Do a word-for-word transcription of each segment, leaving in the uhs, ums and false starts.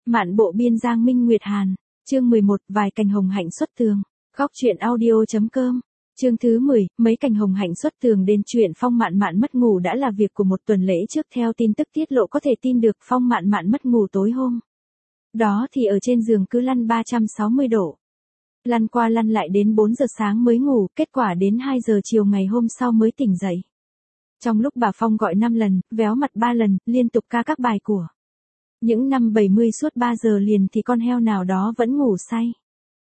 Mạn bộ biên Giang Minh Nguyệt Hàn, chương mười một, vài cành hồng hạnh xuất tường, góc truyện audio.com, chương thứ mười, mấy cành hồng hạnh xuất tường. Đến chuyện Phong Mạn Mạn mất ngủ đã là việc của một tuần lễ trước. Theo tin tức tiết lộ có thể tin được, Phong Mạn Mạn mất ngủ tối hôm đó thì ở trên giường cứ lăn ba trăm sáu mươi độ. Lăn qua lăn lại đến bốn giờ sáng mới ngủ, kết quả đến hai giờ chiều ngày hôm sau mới tỉnh dậy. Trong lúc bà Phong gọi năm lần, véo mặt ba lần, liên tục ca các bài của những năm bảy mươi suốt ba giờ liền thì con heo nào đó vẫn ngủ say.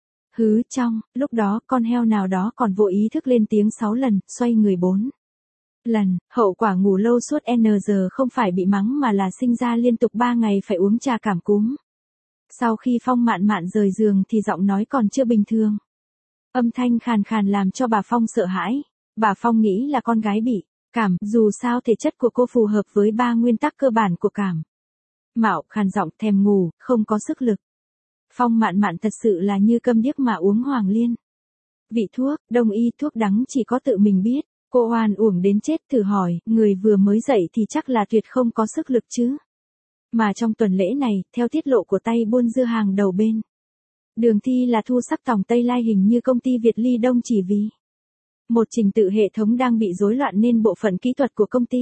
Hứ trong, lúc đó con heo nào đó còn vô ý thức lên tiếng sáu lần, xoay người bốn lần. Hậu quả ngủ lâu suốt N giờ không phải bị mắng mà là sinh ra liên tục ba ngày phải uống trà cảm cúm. Sau khi Phong Mạn Mạn rời giường thì giọng nói còn chưa bình thường. Âm thanh khàn khàn làm cho bà Phong sợ hãi. Bà Phong nghĩ là con gái bị cảm, dù sao thể chất của cô phù hợp với ba nguyên tắc cơ bản của cảm mạo: khàn giọng, thèm ngủ, không có sức lực. Phong Mạn Mạn thật sự là như câm điếc mà uống hoàng liên. Vị thuốc, đông y thuốc đắng chỉ có tự mình biết. Cô oan uổng đến chết, thử hỏi, người vừa mới dậy thì chắc là tuyệt không có sức lực chứ. Mà trong tuần lễ này, theo tiết lộ của tay buôn dưa hàng đầu bên Đường Thi là thu sắc tòng Tây Lai, hình như công ty Việt Ly Đông chỉ vì một trình tự hệ thống đang bị rối loạn nên bộ phận kỹ thuật của công ty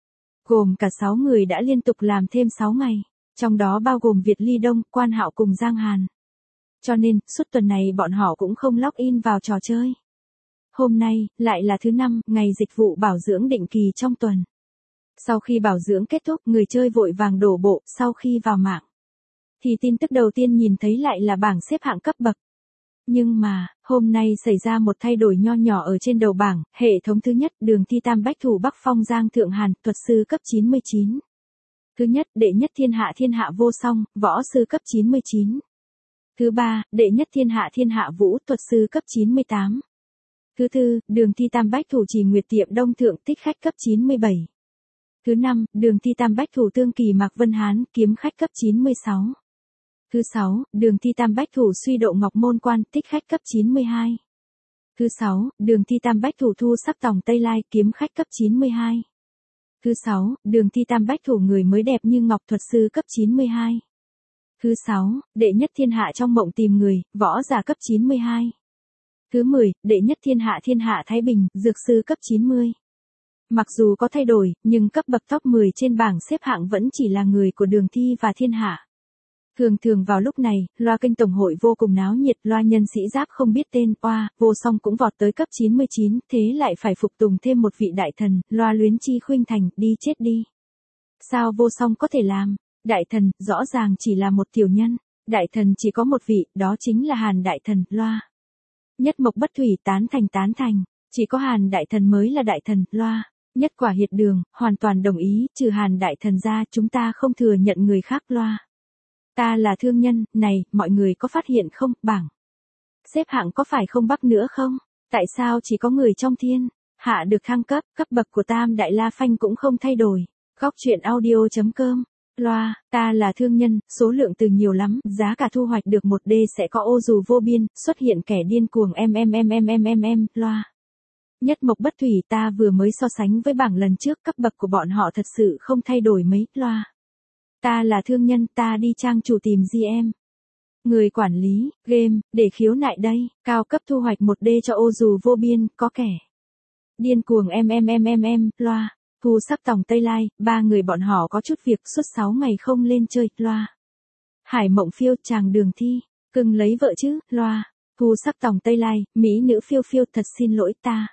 gồm cả sáu người đã liên tục làm thêm sáu ngày, trong đó bao gồm Việt Ly Đông, Quan Hạo cùng Giang Hàn. Cho nên, suốt tuần này bọn họ cũng không log in vào trò chơi. Hôm nay, lại là thứ năm, ngày dịch vụ bảo dưỡng định kỳ trong tuần. Sau khi bảo dưỡng kết thúc, người chơi vội vàng đổ bộ. Sau khi vào mạng thì tin tức đầu tiên nhìn thấy lại là bảng xếp hạng cấp bậc. Nhưng mà, hôm nay xảy ra một thay đổi nho nhỏ ở trên đầu bảng. Hệ thống thứ nhất, Đường Thi Tam Bách Thủ Bắc Phong Giang Thượng Hàn, thuật sư cấp chín mươi chín. Thứ nhất, đệ nhất thiên hạ thiên hạ vô song, võ sư cấp chín mươi chín. Thứ ba, đệ nhất thiên hạ thiên hạ vũ, thuật sư cấp chín mươi tám. Thứ tư, Đường Thi Tam Bách Thủ Trì Nguyệt Tiệm Đông Thượng, tích khách cấp chín mươi bảy. Thứ năm, Đường Thi Tam Bách Thủ Tương Kỳ Mạc Vân Hán, kiếm khách cấp chín mươi sáu. Thứ sáu, Đường Thi Tam Bách Thủ Suy Độ Ngọc Môn Quan, tích khách cấp chín mươi hai. Thứ sáu, Đường Thi Tam Bách Thủ Thu Sắc Tòng Tây Lai, kiếm khách cấp chín mươi hai. Thứ sáu, Đường Thi Tam Bách Thủ Người Mới Đẹp Như Ngọc, thuật sư cấp chín mươi hai. Thứ sáu, đệ nhất thiên hạ Trong Mộng Tìm Người, võ giả cấp chín mươi hai. Thứ mười, đệ nhất thiên hạ thiên hạ Thái Bình, dược sư cấp chín mươi. Mặc dù có thay đổi, nhưng cấp bậc top mười trên bảng xếp hạng vẫn chỉ là người của Đường Thi và thiên hạ. Thường thường vào lúc này, loa kênh tổng hội vô cùng náo nhiệt, loa nhân sĩ giáp không biết tên, oa, vô song cũng vọt tới cấp chín mươi chín, thế lại phải phục tùng thêm một vị đại thần, loa luyến chi khuynh thành, đi chết đi. Sao vô song có thể làm? Đại thần, rõ ràng chỉ là một tiểu nhân. Đại thần chỉ có một vị, đó chính là Hàn đại thần, loa. Nhất Mộc Bất Thủy, tán thành tán thành, chỉ có Hàn đại thần mới là đại thần, loa. Nhất Quả Hiệt Đường, hoàn toàn đồng ý, trừ Hàn đại thần ra chúng ta không thừa nhận người khác, loa. Ta là thương nhân, này, mọi người có phát hiện không, bảng xếp hạng có phải không bắc nữa không? Tại sao chỉ có người trong thiên hạ được thăng cấp, cấp bậc của Tam Đại La Phanh cũng không thay đổi? Góc truyện audio.com, loa, ta là thương nhân, số lượng từ nhiều lắm, giá cả thu hoạch được một D sẽ có ô dù vô biên, xuất hiện kẻ điên cuồng em em em em em em em, loa. Nhất Mộc Bất Thủy, ta vừa mới so sánh với bảng lần trước, cấp bậc của bọn họ thật sự không thay đổi mấy, loa. Ta là thương nhân, ta đi trang chủ tìm giê em. Người quản lý, game, để khiếu nại đây, cao cấp thu hoạch một D cho ô dù vô biên, có kẻ điên cuồng em em em em em, loa. Thu Sắc Tòng Tây Lai, ba người bọn họ có chút việc suốt sáu ngày không lên chơi, loa. Hải Mộng Phiêu, chàng Đường Thi, cưng lấy vợ chứ, loa. Thu Sắc Tòng Tây Lai, mỹ nữ Phiêu Phiêu, thật xin lỗi ta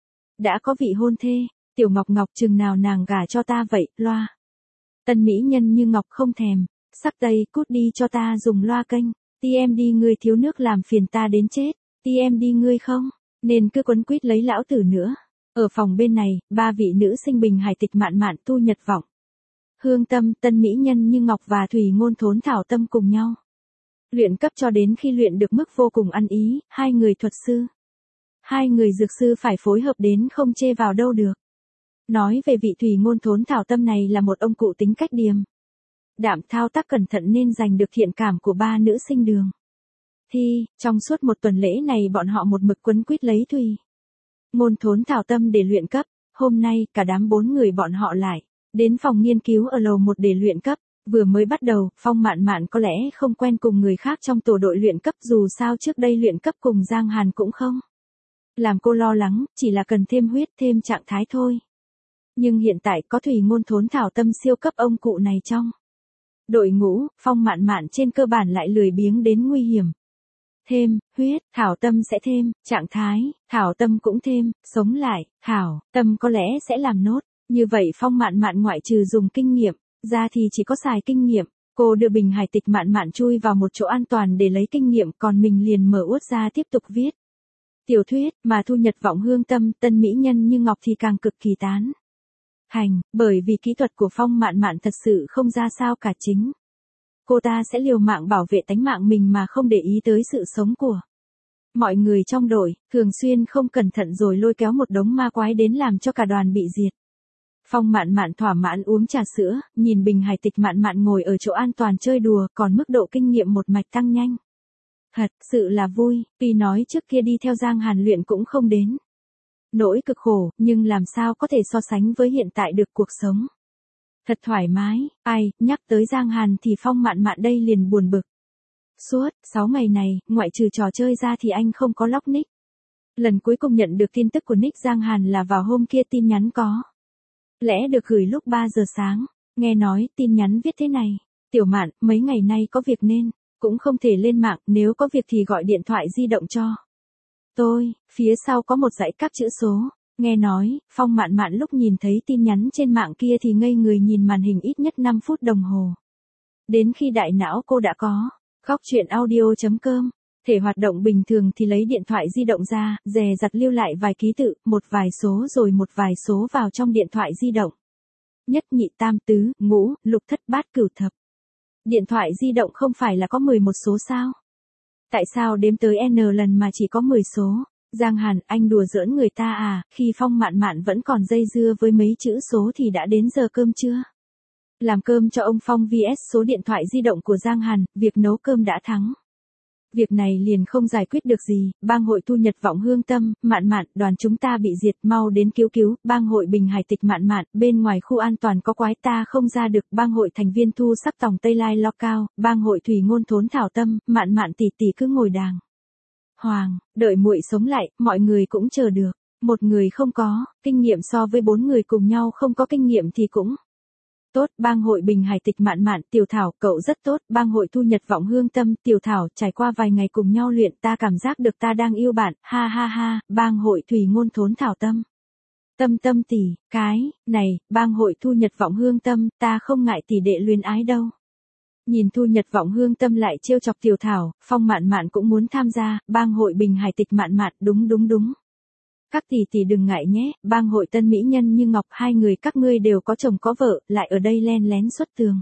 đã có vị hôn thê, Tiểu Ngọc Ngọc chừng nào nàng gả cho ta vậy, loa. Tân mỹ nhân Như Ngọc không thèm, sắc tây, cút đi cho ta dùng loa kênh, tê em đi ngươi thiếu nước làm phiền ta đến chết, tê em đi ngươi không, nên cứ quấn quýt lấy lão tử nữa. Ở phòng bên này, ba vị nữ sinh Bình Hải Tịch Mạn Mạn Tu Nhật Vọng, Hương Tâm, tân mỹ nhân Như Ngọc và Thủy Ngôn Thốn Thảo Tâm cùng nhau luyện cấp cho đến khi luyện được mức vô cùng ăn ý, hai người thuật sư, hai người dược sư phải phối hợp đến không chê vào đâu được. Nói về vị Thủy Ngôn Thốn Thảo Tâm này là một ông cụ tính cách điềm đạm, thao tác cẩn thận nên giành được thiện cảm của ba nữ sinh Đường Thi. Trong suốt một tuần lễ này bọn họ một mực quấn quýt lấy Thủy Ngôn Thốn Thảo Tâm để luyện cấp. Hôm nay cả đám bốn người bọn họ lại đến phòng nghiên cứu ở lầu một để luyện cấp. Vừa mới bắt đầu, Phong Mạn Mạn có lẽ không quen cùng người khác trong tổ đội luyện cấp, dù sao trước đây luyện cấp cùng Giang Hàn cũng không làm cô lo lắng, chỉ là cần thêm huyết, thêm trạng thái thôi. Nhưng hiện tại có Thủy Ngôn Thốn Thảo Tâm siêu cấp ông cụ này trong đội ngũ, Phong Mạn Mạn trên cơ bản lại lười biếng đến nguy hiểm. Thêm, huyết, Thảo Tâm sẽ thêm, trạng thái, Thảo Tâm cũng thêm, sống lại, Thảo Tâm có lẽ sẽ làm nốt. Như vậy Phong Mạn Mạn ngoại trừ dùng kinh nghiệm, ra thì chỉ có xài kinh nghiệm. Cô đưa bình hài tịch Mạn Mạn chui vào một chỗ an toàn để lấy kinh nghiệm, còn mình liền mở uất ra tiếp tục viết tiểu thuyết, mà Thu Nhật Vọng Hương Tâm, tân mỹ nhân như ngọc thì càng cực kỳ tán thành, bởi vì kỹ thuật của Phong Mạn Mạn thật sự không ra sao cả. Chính cô ta sẽ liều mạng bảo vệ tánh mạng mình mà không để ý tới sự sống của mọi người trong đội, thường xuyên không cẩn thận rồi lôi kéo một đống ma quái đến làm cho cả đoàn bị diệt. Phong Mạn Mạn thỏa mãn uống trà sữa, nhìn bình hài tịch Mạn Mạn ngồi ở chỗ an toàn chơi đùa, còn mức độ kinh nghiệm một mạch tăng nhanh. Thật sự là vui, tuy nói trước kia đi theo Giang Hàn luyện cũng không đến nỗi cực khổ, nhưng làm sao có thể so sánh với hiện tại được cuộc sống thật thoải mái. Ai, nhắc tới Giang Hàn thì Phong Mạn Mạn đây liền buồn bực. Suốt sáu ngày này, ngoại trừ trò chơi ra thì anh không có log nick. Lần cuối cùng nhận được tin tức của nick Giang Hàn là vào hôm kia, tin nhắn có lẽ được gửi lúc ba giờ sáng. Nghe nói tin nhắn viết thế này: Tiểu Mạn, mấy ngày nay có việc nên cũng không thể lên mạng, nếu có việc thì gọi điện thoại di động cho tôi. Phía sau có một dãy các chữ số. Nghe nói, Phong Mạn Mạn lúc nhìn thấy tin nhắn trên mạng kia thì ngây người nhìn màn hình ít nhất năm phút đồng hồ. Đến khi đại não cô đã có góc truyện audio chấm com, thể hoạt động bình thường thì lấy điện thoại di động ra, dè dặt lưu lại vài ký tự, một vài số rồi một vài số vào trong điện thoại di động. Nhất nhị tam tứ, ngũ, lục thất bát cửu thập. Điện thoại di động không phải là có mười một số sao? Tại sao đếm tới N lần mà chỉ có mười số? Giang Hàn, anh đùa giỡn người ta à? Khi Phong Mạn Mạn vẫn còn dây dưa với mấy chữ số thì đã đến giờ cơm chưa? Làm cơm cho ông Phong vs số điện thoại di động của Giang Hàn, việc nấu cơm đã thắng. Việc này liền không giải quyết được gì. Bang hội Thu Nhật Vọng Hương Tâm, Mạn Mạn, đoàn chúng ta bị diệt, mau đến cứu cứu. Bang hội Bình Hải Tịch Mạn Mạn, bên ngoài khu an toàn có quái ta không ra được. Bang hội thành viên Thu Sắc Tòng Tây Lai Lo Cao, bang hội Thủy Ngôn Thốn Thảo Tâm, Mạn Mạn tỷ tỷ cứ ngồi đàng hoàng, đợi muội sống lại, mọi người cũng chờ được. Một người không có kinh nghiệm so với bốn người cùng nhau không có kinh nghiệm thì cũng tốt. Bang hội Bình Hải Tịch Mạn Mạn, Tiểu Thảo, cậu rất tốt. Bang hội Thu Nhật Vọng Hương Tâm, Tiểu Thảo, trải qua vài ngày cùng nhau luyện, ta cảm giác được ta đang yêu bạn, ha ha ha. Bang hội Thủy Ngôn Thốn Thảo Tâm, Tâm Tâm tỷ, cái này, bang hội Thu Nhật Vọng Hương Tâm, ta không ngại tỷ đệ luyến ái đâu. Nhìn Thu Nhật Vọng Hương Tâm lại trêu chọc Tiểu Thảo, Phong Mạn Mạn cũng muốn tham gia. Bang hội Bình Hải Tịch Mạn Mạn, đúng đúng đúng. Các tỷ tỷ đừng ngại nhé, bang hội tân mỹ nhân như ngọc, hai người các ngươi đều có chồng có vợ, lại ở đây len lén xuất tường.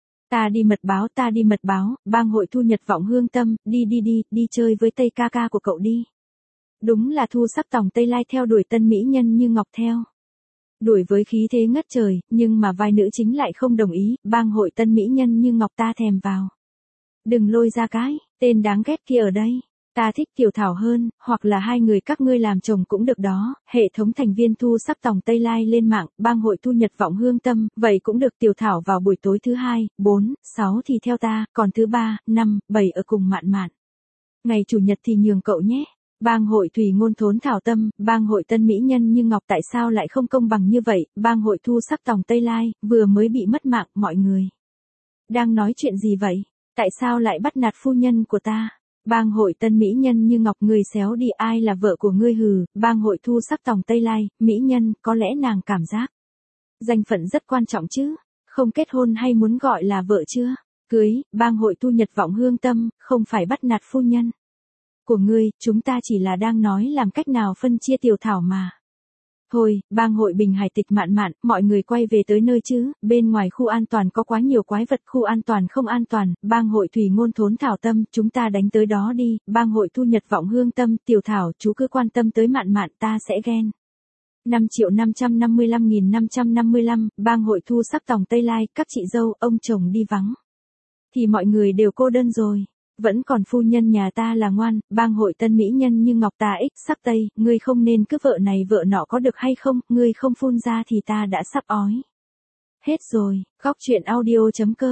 Ta đi mật báo, ta đi mật báo, bang hội Thu Nhật Vọng Hương Tâm, đi đi đi, đi chơi với Tây ca ca của cậu đi. Đúng là Thu Sắc Tòng Tây Lai theo đuổi tân mỹ nhân như ngọc theo đuổi với khí thế ngất trời, nhưng mà vai nữ chính lại không đồng ý. Bang hội tân mỹ nhân như ngọc ta thèm vào. Đừng lôi ra cái tên đáng ghét kia ở đây. Ta thích Tiểu Thảo hơn, hoặc là hai người các ngươi làm chồng cũng được đó. Hệ thống thành viên Thu Sắc Tòng Tây Lai lên mạng, bang hội Thu Nhật Vọng Hương Tâm, vậy cũng được. Tiểu Thảo vào buổi tối thứ hai, bốn, sáu thì theo ta, còn thứ ba, năm, bảy ở cùng Mạn Mạn. Ngày chủ nhật thì nhường cậu nhé. Bang hội Thủy Ngôn Thốn Thảo Tâm, bang hội tân mỹ nhân như ngọc, tại sao lại không công bằng như vậy? Bang hội Thu Sắc Tòng Tây Lai, vừa mới bị mất mạng, mọi người đang nói chuyện gì vậy? Tại sao lại bắt nạt phu nhân của ta? Bang hội tân mỹ nhân như ngọc, người xéo đi, ai là vợ của ngươi hừ? Bang hội Thu Sắc Tòng Tây Lai, mỹ nhân, có lẽ nàng cảm giác danh phận rất quan trọng chứ? Không kết hôn hay muốn gọi là vợ chưa? Cưới. Bang hội Thu Nhật Vọng Hương Tâm, không phải bắt nạt phu nhân của ngươi, chúng ta chỉ là đang nói làm cách nào phân chia Tiểu Thảo mà. Thôi, bang hội Bình Hải Tịch Mạn Mạn, mọi người quay về tới nơi chứ, bên ngoài khu an toàn có quá nhiều quái vật, khu an toàn không an toàn. Bang hội Thủy Ngôn Thốn Thảo Tâm, chúng ta đánh tới đó đi. Bang hội Thu Nhật Vọng Hương Tâm, Tiểu Thảo, chú cứ quan tâm tới Mạn Mạn, ta sẽ ghen. năm triệu năm trăm năm mươi lăm nghìn năm trăm năm mươi lăm, bang hội Thu Sắc Tòng Tây Lai, các chị dâu, ông chồng đi vắng thì mọi người đều cô đơn rồi. Vẫn còn phu nhân nhà ta là ngoan. Bang hội tân mỹ nhân như ngọc ta ích sắc tây, ngươi không nên cứ vợ này vợ nọ có được hay không, ngươi không phun ra thì ta đã sắp ói hết rồi. Góc truyện audio chấm com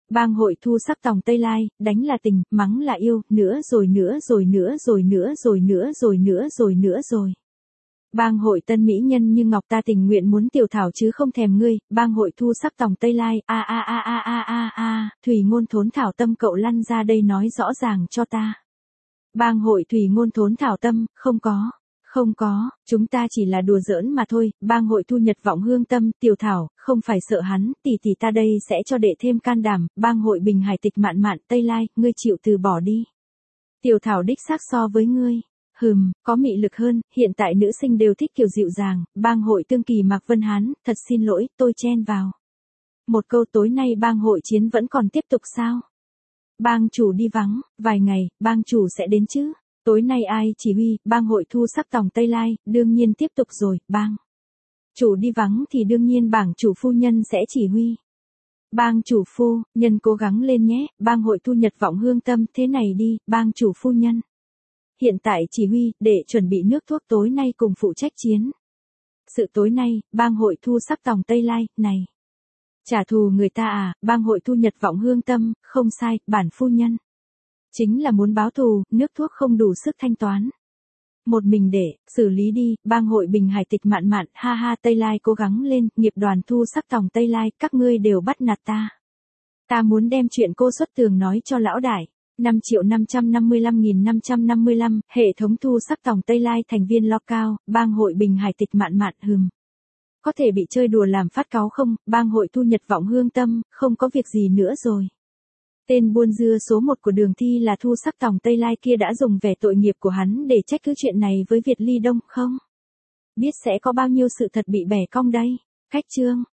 Bang hội thu sắc tòng Tây Lai, đánh là tình, mắng là yêu, nữa rồi nữa rồi nữa rồi nữa rồi nữa rồi nữa rồi nữa rồi. Bang hội tân mỹ nhân như ngọc ta tình nguyện muốn tiểu thảo chứ không thèm ngươi, bang hội thu sắc tòng Tây Lai, a a a a a a a, thủy ngôn thốn thảo tâm cậu lăn ra đây nói rõ ràng cho ta. Bang hội thủy ngôn thốn thảo tâm, không có. Không có, chúng ta chỉ là đùa giỡn mà thôi, bang hội thu nhật vọng hương tâm, tiểu thảo, không phải sợ hắn, tỷ tỷ ta đây sẽ cho đệ thêm can đảm, bang hội bình hải tịch mạn mạn Tây Lai, ngươi chịu từ bỏ đi. Tiểu thảo đích xác so với ngươi, hừm, có mị lực hơn, hiện tại nữ sinh đều thích kiểu dịu dàng, bang hội tương kỳ Mạc Vân Hán, thật xin lỗi, tôi chen vào. Một câu tối nay bang hội chiến vẫn còn tiếp tục sao? Bang chủ đi vắng, vài ngày, bang chủ sẽ đến chứ? Tối nay ai chỉ huy, bang hội thu sắc tòng Tây Lai, đương nhiên tiếp tục rồi, bang. Chủ đi vắng thì đương nhiên bảng chủ phu nhân sẽ chỉ huy. Bang chủ phu, nhân cố gắng lên nhé, bang hội thu nhật vọng hương tâm, thế này đi, bang chủ phu nhân. Hiện tại chỉ huy, để chuẩn bị nước thuốc tối nay cùng phụ trách chiến. Sự tối nay, bang hội thu sắc tòng Tây Lai, này. Trả thù người ta à, bang hội thu nhật vọng hương tâm, không sai, bản phu nhân. Chính là muốn báo thù, nước thuốc không đủ sức thanh toán. Một mình để, xử lý đi, bang hội bình hải tịch mạn mạn, ha ha Tây Lai cố gắng lên, nghiệp đoàn thu sắc tòng Tây Lai, các ngươi đều bắt nạt ta. Ta muốn đem chuyện cô xuất tường nói cho lão đại. năm triệu năm trăm năm mươi lăm nghìn năm trăm năm mươi lăm, hệ thống thu sắc tòng Tây Lai thành viên lo cao, bang hội bình hải tịch mạn mạn hừm. Có thể bị chơi đùa làm phát cáu không, bang hội thu nhật vọng hương tâm, không có việc gì nữa rồi. Tên buôn dưa số một của Đường Thi là thu sắc tòng Tây Lai kia đã dùng vẻ tội nghiệp của hắn để trách cứ chuyện này với Việt Ly Đông không? Biết sẽ có bao nhiêu sự thật bị bẻ cong đây. Khách chương.